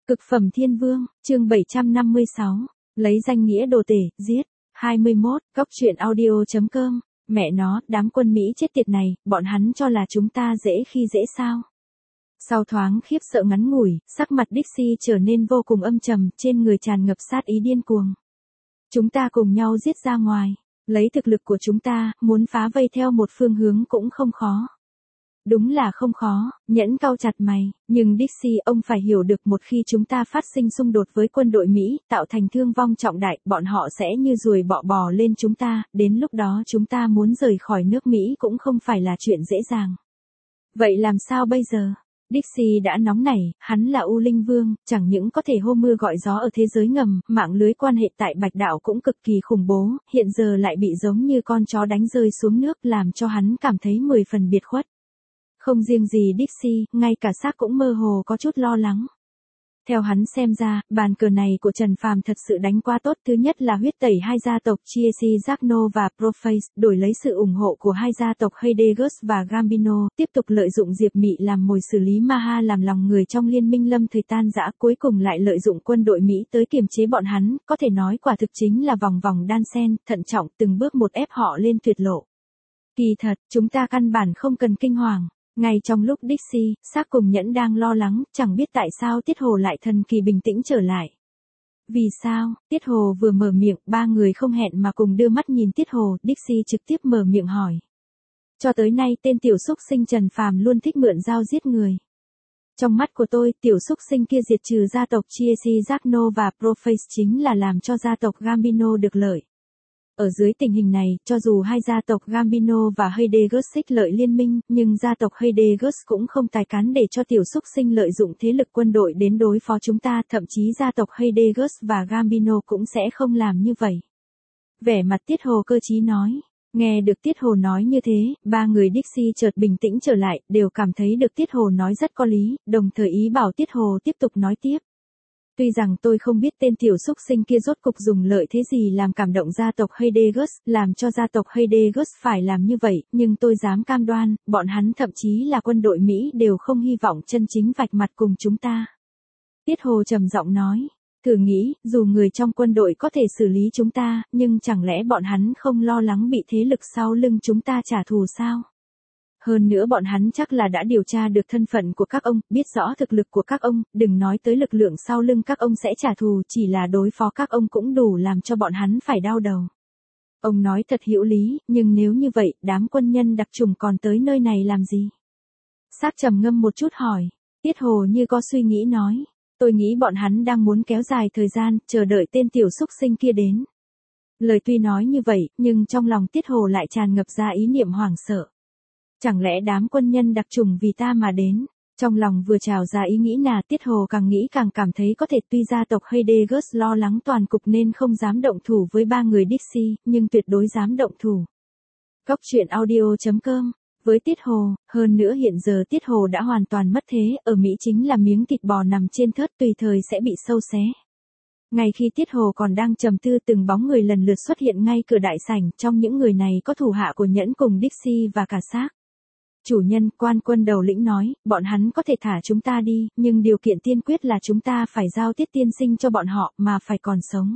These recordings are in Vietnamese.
Cực phẩm thiên vương, chương 756, lấy danh nghĩa đồ tể, giết. 21, Cóc truyện audio.com, mẹ nó, đám quân Mỹ chết tiệt này, bọn hắn cho là chúng ta dễ khi dễ sao. Sau thoáng khiếp sợ ngắn ngủi, sắc mặt Dixie trở nên vô cùng âm trầm, trên người tràn ngập sát ý điên cuồng. Chúng ta cùng nhau giết ra ngoài, lấy thực lực của chúng ta, muốn phá vây theo một phương hướng cũng không khó. Đúng là không khó, Nhẫn cau chặt mày, nhưng Dixie ông phải hiểu được một khi chúng ta phát sinh xung đột với quân đội Mỹ, tạo thành thương vong trọng đại, bọn họ sẽ như ruồi bò lên chúng ta, đến lúc đó chúng ta muốn rời khỏi nước Mỹ cũng không phải là chuyện dễ dàng. Vậy làm sao bây giờ? Dixie đã nóng nảy, hắn là U Linh Vương, chẳng những có thể hô mưa gọi gió ở thế giới ngầm, mạng lưới quan hệ tại Bạch Đạo cũng cực kỳ khủng bố, hiện giờ lại bị giống như con chó đánh rơi xuống nước làm cho hắn cảm thấy 10 phần biệt khuất. Không riêng gì Dixie, ngay cả xác cũng mơ hồ có chút lo lắng. Theo hắn xem ra, bàn cờ này của Trần Phàm thật sự đánh quá tốt. Thứ nhất là huyết tẩy hai gia tộc Chiesi Jagno và Proface, đổi lấy sự ủng hộ của hai gia tộc Hedegus và Gambino, tiếp tục lợi dụng Diệp Mị làm mồi xử lý Maha làm lòng người trong liên minh lâm thời tan rã, cuối cùng lại lợi dụng quân đội Mỹ tới kiềm chế bọn hắn, có thể nói quả thực chính là vòng vòng đan sen, thận trọng từng bước một ép họ lên tuyệt lộ. Kỳ thật, chúng ta căn bản không cần kinh hoàng. Ngay trong lúc Dixie, xác cùng Nhẫn đang lo lắng, chẳng biết tại sao Tiết Hồ lại thần kỳ bình tĩnh trở lại. Vì sao? Tiết Hồ vừa mở miệng, ba người không hẹn mà cùng đưa mắt nhìn Tiết Hồ, Dixie trực tiếp mở miệng hỏi. Cho tới nay tên tiểu xúc sinh Trần Phàm luôn thích mượn dao giết người. Trong mắt của tôi, tiểu xúc sinh kia diệt trừ gia tộc Chiesi Jagno và Proface chính là làm cho gia tộc Gambino được lợi. Ở dưới tình hình này, cho dù hai gia tộc Gambino và Hedegus xích lợi liên minh, nhưng gia tộc Hedegus cũng không tài cán để cho tiểu xúc sinh lợi dụng thế lực quân đội đến đối phó chúng ta, thậm chí gia tộc Hedegus và Gambino cũng sẽ không làm như vậy. Vẻ mặt Tiết Hồ cơ trí nói. Nghe được Tiết Hồ nói như thế, ba người Dixie chợt bình tĩnh trở lại, đều cảm thấy được Tiết Hồ nói rất có lý, đồng thời ý bảo Tiết Hồ tiếp tục nói tiếp. Tuy rằng tôi không biết tên tiểu xúc sinh kia rốt cục dùng lợi thế gì làm cảm động gia tộc Hedegus, làm cho gia tộc Hedegus phải làm như vậy, nhưng tôi dám cam đoan, bọn hắn thậm chí là quân đội Mỹ đều không hy vọng chân chính vạch mặt cùng chúng ta. Tiết Hồ trầm giọng nói, thử nghĩ, dù người trong quân đội có thể xử lý chúng ta, nhưng chẳng lẽ bọn hắn không lo lắng bị thế lực sau lưng chúng ta trả thù sao? Hơn nữa bọn hắn chắc là đã điều tra được thân phận của các ông, biết rõ thực lực của các ông, đừng nói tới lực lượng sau lưng các ông sẽ trả thù, chỉ là đối phó các ông cũng đủ làm cho bọn hắn phải đau đầu. Ông nói thật hữu lý, nhưng nếu như vậy, đám quân nhân đặc chủng còn tới nơi này làm gì? Xác trầm ngâm một chút hỏi, Tiết Hồ như có suy nghĩ nói, tôi nghĩ bọn hắn đang muốn kéo dài thời gian, chờ đợi tên tiểu xúc sinh kia đến. Lời tuy nói như vậy, nhưng trong lòng Tiết Hồ lại tràn ngập ra ý niệm hoảng sợ. Chẳng lẽ đám quân nhân đặc chủng vì ta mà đến? Trong lòng vừa trào ra ý nghĩ nà, Tiết Hồ càng nghĩ càng cảm thấy có thể, tuy gia tộc Hedegus lo lắng toàn cục nên không dám động thủ với ba người Dixie, nhưng tuyệt đối dám động thủ. Cóc truyện audio.com, với Tiết Hồ, hơn nữa hiện giờ Tiết Hồ đã hoàn toàn mất thế, ở Mỹ chính là miếng thịt bò nằm trên thớt tùy thời sẽ bị sâu xé. Ngay khi Tiết Hồ còn đang trầm tư, từng bóng người lần lượt xuất hiện ngay cửa đại sảnh, trong những người này có thủ hạ của Nhẫn cùng Dixie và cả xác. Chủ nhân, quan quân đầu lĩnh nói, bọn hắn có thể thả chúng ta đi, nhưng điều kiện tiên quyết là chúng ta phải giao Tiết tiên sinh cho bọn họ, mà phải còn sống.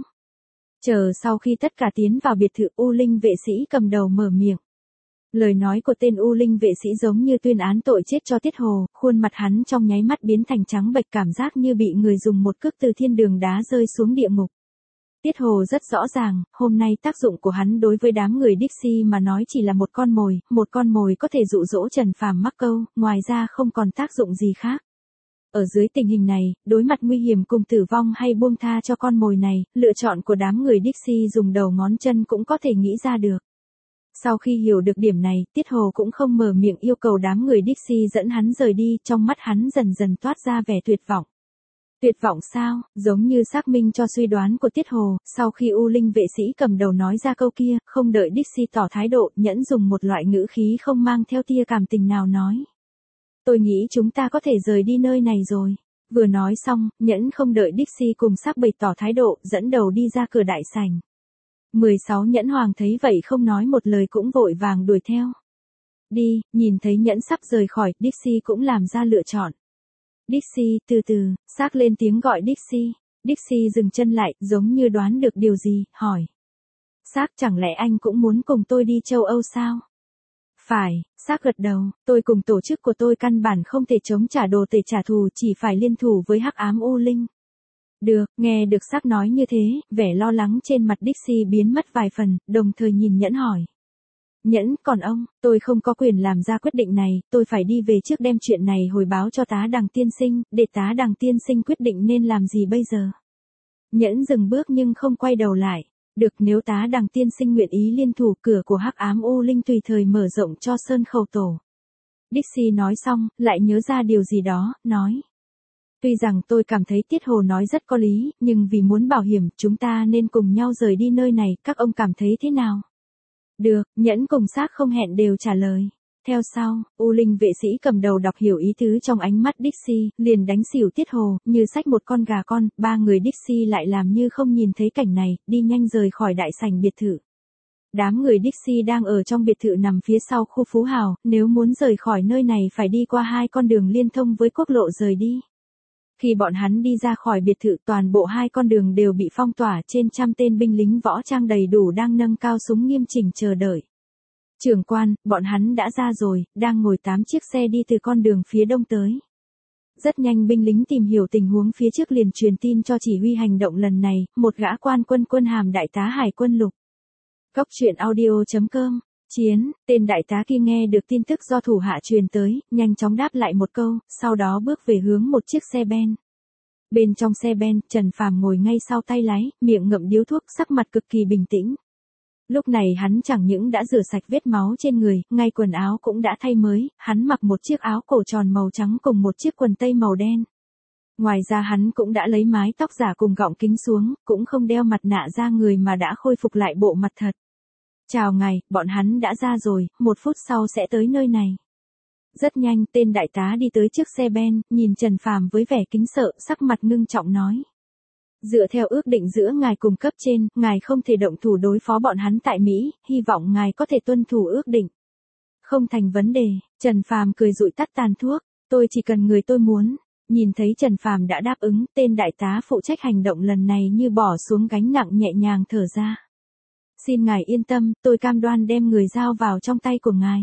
Chờ sau khi tất cả tiến vào biệt thự, U Linh vệ sĩ cầm đầu mở miệng. Lời nói của tên U Linh vệ sĩ giống như tuyên án tội chết cho Tiết Hồ, khuôn mặt hắn trong nháy mắt biến thành trắng bệch, cảm giác như bị người dùng một cước từ thiên đường đá rơi xuống địa ngục. Tiết Hồ rất rõ ràng, hôm nay tác dụng của hắn đối với đám người Dixie mà nói chỉ là một con mồi có thể dụ dỗ Trần Phàm mắc câu, ngoài ra không còn tác dụng gì khác. Ở dưới tình hình này, đối mặt nguy hiểm cùng tử vong hay buông tha cho con mồi này, lựa chọn của đám người Dixie dùng đầu ngón chân cũng có thể nghĩ ra được. Sau khi hiểu được điểm này, Tiết Hồ cũng không mở miệng yêu cầu đám người Dixie dẫn hắn rời đi, trong mắt hắn dần dần toát ra vẻ tuyệt vọng. Tuyệt vọng sao? Giống như xác minh cho suy đoán của Tiết Hồ, sau khi U Linh vệ sĩ cầm đầu nói ra câu kia, không đợi Dixie tỏ thái độ, Nhẫn dùng một loại ngữ khí không mang theo tia cảm tình nào nói. Tôi nghĩ chúng ta có thể rời đi nơi này rồi. Vừa nói xong, Nhẫn không đợi Dixie cùng xác bày tỏ thái độ, dẫn đầu đi ra cửa đại sảnh. 16 Nhẫn Hoàng thấy vậy không nói một lời cũng vội vàng đuổi theo. Đi, nhìn thấy Nhẫn sắp rời khỏi, Dixie cũng làm ra lựa chọn. Dixie, từ từ, Xác lên tiếng gọi Dixie. Dixie dừng chân lại, giống như đoán được điều gì, hỏi. Xác, chẳng lẽ anh cũng muốn cùng tôi đi châu Âu sao? Phải, Xác gật đầu, tôi cùng tổ chức của tôi căn bản không thể chống trả đồ tể trả thù, chỉ phải liên thủ với Hắc Ám U Linh. Được, nghe được Xác nói như thế, vẻ lo lắng trên mặt Dixie biến mất vài phần, đồng thời nhìn Nhẫn hỏi. Nhẫn, còn ông, tôi không có quyền làm ra quyết định này, tôi phải đi về trước đem chuyện này hồi báo cho tá Đằng tiên sinh, để tá Đằng tiên sinh quyết định nên làm gì bây giờ. Nhẫn dừng bước nhưng không quay đầu lại. Được, nếu tá Đằng tiên sinh nguyện ý liên thủ, cửa của Hắc Ám U Linh tùy thời mở rộng cho Sơn Khẩu Tổ. Dixie nói xong, lại nhớ ra điều gì đó, nói. Tuy rằng tôi cảm thấy Tiết Hồ nói rất có lý, nhưng vì muốn bảo hiểm, chúng ta nên cùng nhau rời đi nơi này, các ông cảm thấy thế nào? Được, Nhẫn cùng Xác không hẹn đều trả lời. Theo sau, U Linh vệ sĩ cầm đầu đọc hiểu ý tứ trong ánh mắt Dixie, liền đánh xỉu Tiết Hồ, như xách một con gà con, ba người Dixie lại làm như không nhìn thấy cảnh này, đi nhanh rời khỏi đại sảnh biệt thự. Đám người Dixie đang ở trong biệt thự nằm phía sau khu Phú Hào, nếu muốn rời khỏi nơi này phải đi qua hai con đường liên thông với quốc lộ rời đi. Khi bọn hắn đi ra khỏi biệt thự, toàn bộ hai con đường đều bị phong tỏa, trên trăm tên binh lính võ trang đầy đủ đang nâng cao súng nghiêm chỉnh chờ đợi. Trưởng quan, bọn hắn đã ra rồi, đang ngồi 8 chiếc xe đi từ con đường phía đông tới. Rất nhanh binh lính tìm hiểu tình huống phía trước liền truyền tin cho chỉ huy hành động lần này, một gã quan quân quân hàm đại tá hải quân lục. Cốc truyện audio.com. Chiến, tên đại tá kia nghe được tin tức do thủ hạ truyền tới, nhanh chóng đáp lại một câu, sau đó bước về hướng một chiếc xe ben. Bên trong xe ben, Trần Phàm ngồi ngay sau tay lái, miệng ngậm điếu thuốc, sắc mặt cực kỳ bình tĩnh. Lúc này hắn chẳng những đã rửa sạch vết máu trên người, ngay quần áo cũng đã thay mới, hắn mặc một chiếc áo cổ tròn màu trắng cùng một chiếc quần tây màu đen. Ngoài ra hắn cũng đã lấy mái tóc giả cùng gọng kính xuống, cũng không đeo mặt nạ ra người mà đã khôi phục lại bộ mặt thật. Chào ngài, bọn hắn đã ra rồi, 1 phút sau sẽ tới nơi này. Rất nhanh, tên đại tá đi tới chiếc xe ben, nhìn Trần Phàm với vẻ kính sợ, sắc mặt ngưng trọng nói. Dựa theo ước định giữa ngài cùng cấp trên, ngài không thể động thủ đối phó bọn hắn tại Mỹ, hy vọng ngài có thể tuân thủ ước định. Không thành vấn đề, Trần Phàm cười dụi tắt tàn thuốc, tôi chỉ cần người tôi muốn. Nhìn thấy Trần Phàm đã đáp ứng, tên đại tá phụ trách hành động lần này như bỏ xuống gánh nặng nhẹ nhàng thở ra. Xin ngài yên tâm, tôi cam đoan đem người giao vào trong tay của ngài.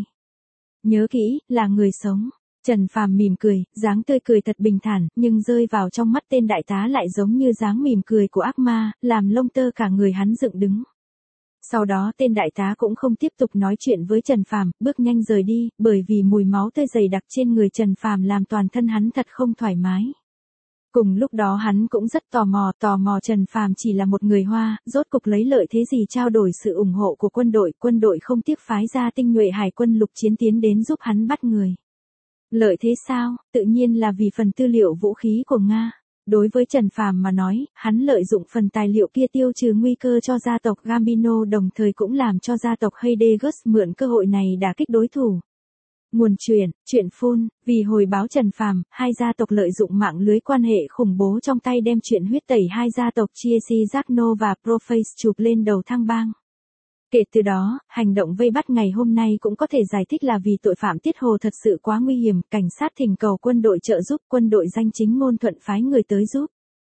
Nhớ kỹ, là người sống. Trần Phàm mỉm cười, dáng tươi cười thật bình thản, nhưng rơi vào trong mắt tên đại tá lại giống như dáng mỉm cười của ác ma, làm lông tơ cả người hắn dựng đứng. Sau đó tên đại tá cũng không tiếp tục nói chuyện với Trần Phàm, bước nhanh rời đi, bởi vì mùi máu tươi dày đặc trên người Trần Phàm làm toàn thân hắn thật không thoải mái. Cùng lúc đó hắn cũng rất tò mò Trần Phàm chỉ là một người Hoa, rốt cục lấy lợi thế gì trao đổi sự ủng hộ của quân đội không tiếc phái ra tinh nhuệ hải quân lục chiến tiến đến giúp hắn bắt người. Lợi thế sao? Tự nhiên là vì phần tư liệu vũ khí của Nga. Đối với Trần Phàm mà nói, hắn lợi dụng phần tài liệu kia tiêu trừ nguy cơ cho gia tộc Gambino, đồng thời cũng làm cho gia tộc Heidegger mượn cơ hội này đả kích đối thủ. Nguồn chuyện phun, vì hồi báo Trần Phàm, hai gia tộc lợi dụng mạng lưới quan hệ khủng bố trong tay đem chuyện huyết tẩy hai gia tộc Chiesi Giacno và Proface chụp lên đầu thang bang. Kể từ đó, hành động vây bắt ngày hôm nay cũng có thể giải thích là vì tội phạm Tiết Hồ thật sự quá nguy hiểm, cảnh sát thỉnh cầu quân đội trợ giúp, quân đội danh chính ngôn thuận phái người tới giúp.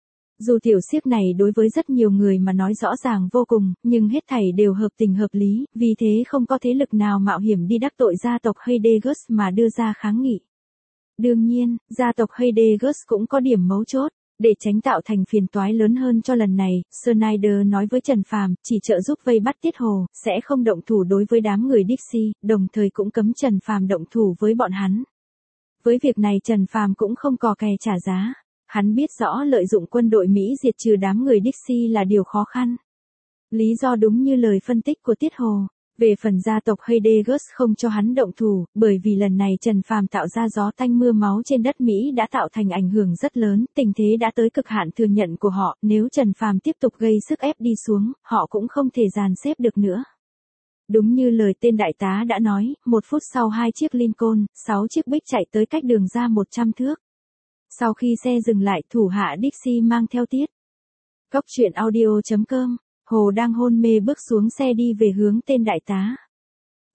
Dù tiểu xiếc này đối với rất nhiều người mà nói rõ ràng vô cùng, nhưng hết thảy đều hợp tình hợp lý, vì thế không có thế lực nào mạo hiểm đi đắc tội gia tộc Heidegger mà đưa ra kháng nghị. Đương nhiên, gia tộc Heidegger cũng có điểm mấu chốt. Để tránh tạo thành phiền toái lớn hơn cho lần này, Snyder nói với Trần Phàm, chỉ trợ giúp vây bắt Tiết Hồ, sẽ không động thủ đối với đám người Dixie, đồng thời cũng cấm Trần Phàm động thủ với bọn hắn. Với việc này Trần Phàm cũng không cò kè trả giá. Hắn biết rõ lợi dụng quân đội Mỹ diệt trừ đám người Dixie là điều khó khăn. Lý do đúng như lời phân tích của Tiết Hồ. Về phần gia tộc Heidegger không cho hắn động thủ, bởi vì lần này Trần Phàm tạo ra gió tanh mưa máu trên đất Mỹ đã tạo thành ảnh hưởng rất lớn, tình thế đã tới cực hạn thừa nhận của họ, nếu Trần Phàm tiếp tục gây sức ép đi xuống, họ cũng không thể dàn xếp được nữa. Đúng như lời tên đại tá đã nói, 1 phút sau 2 chiếc Lincoln, 6 chiếc Big chạy tới cách đường ra 100 thước. Sau khi xe dừng lại, thủ hạ Dixie mang theo Tiết. Cốc truyện audio.com. Hồ đang hôn mê bước xuống xe đi về hướng tên đại tá.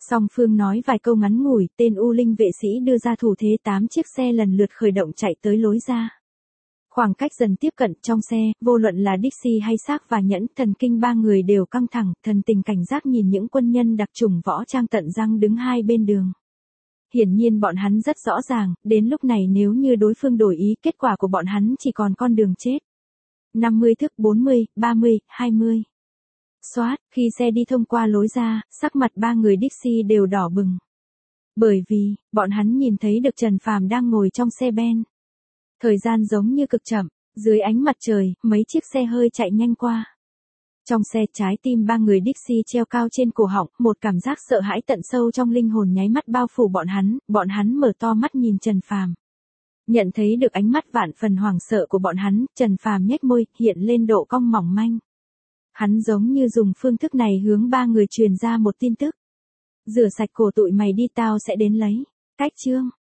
Song phương nói vài câu ngắn ngủi, tên U Linh vệ sĩ đưa ra thủ thế 8 chiếc xe lần lượt khởi động chạy tới lối ra. Khoảng cách dần tiếp cận trong xe, vô luận là Dixie hay Shark và Nhẫn, thần kinh ba người đều căng thẳng, thần tình cảnh giác nhìn những quân nhân đặc chủng võ trang tận răng đứng hai bên đường. Hiển nhiên bọn hắn rất rõ ràng, đến lúc này nếu như đối phương đổi ý, kết quả của bọn hắn chỉ còn con đường chết. 50 thước 40, 30, 20. Xoát, khi xe đi thông qua lối ra, sắc mặt ba người Dixie đều đỏ bừng. Bởi vì, bọn hắn nhìn thấy được Trần Phàm đang ngồi trong xe ben. Thời gian giống như cực chậm, dưới ánh mặt trời, mấy chiếc xe hơi chạy nhanh qua. Trong xe, trái tim ba người Dixie treo cao trên cổ họng, một cảm giác sợ hãi tận sâu trong linh hồn nháy mắt bao phủ bọn hắn mở to mắt nhìn Trần Phàm. Nhận thấy được ánh mắt vạn phần hoảng sợ của bọn hắn, Trần Phàm nhếch môi, hiện lên độ cong mỏng manh. Hắn giống như dùng phương thức này hướng ba người truyền ra một tin tức. Rửa sạch cổ tụi mày đi tao sẽ đến lấy. Cách chương.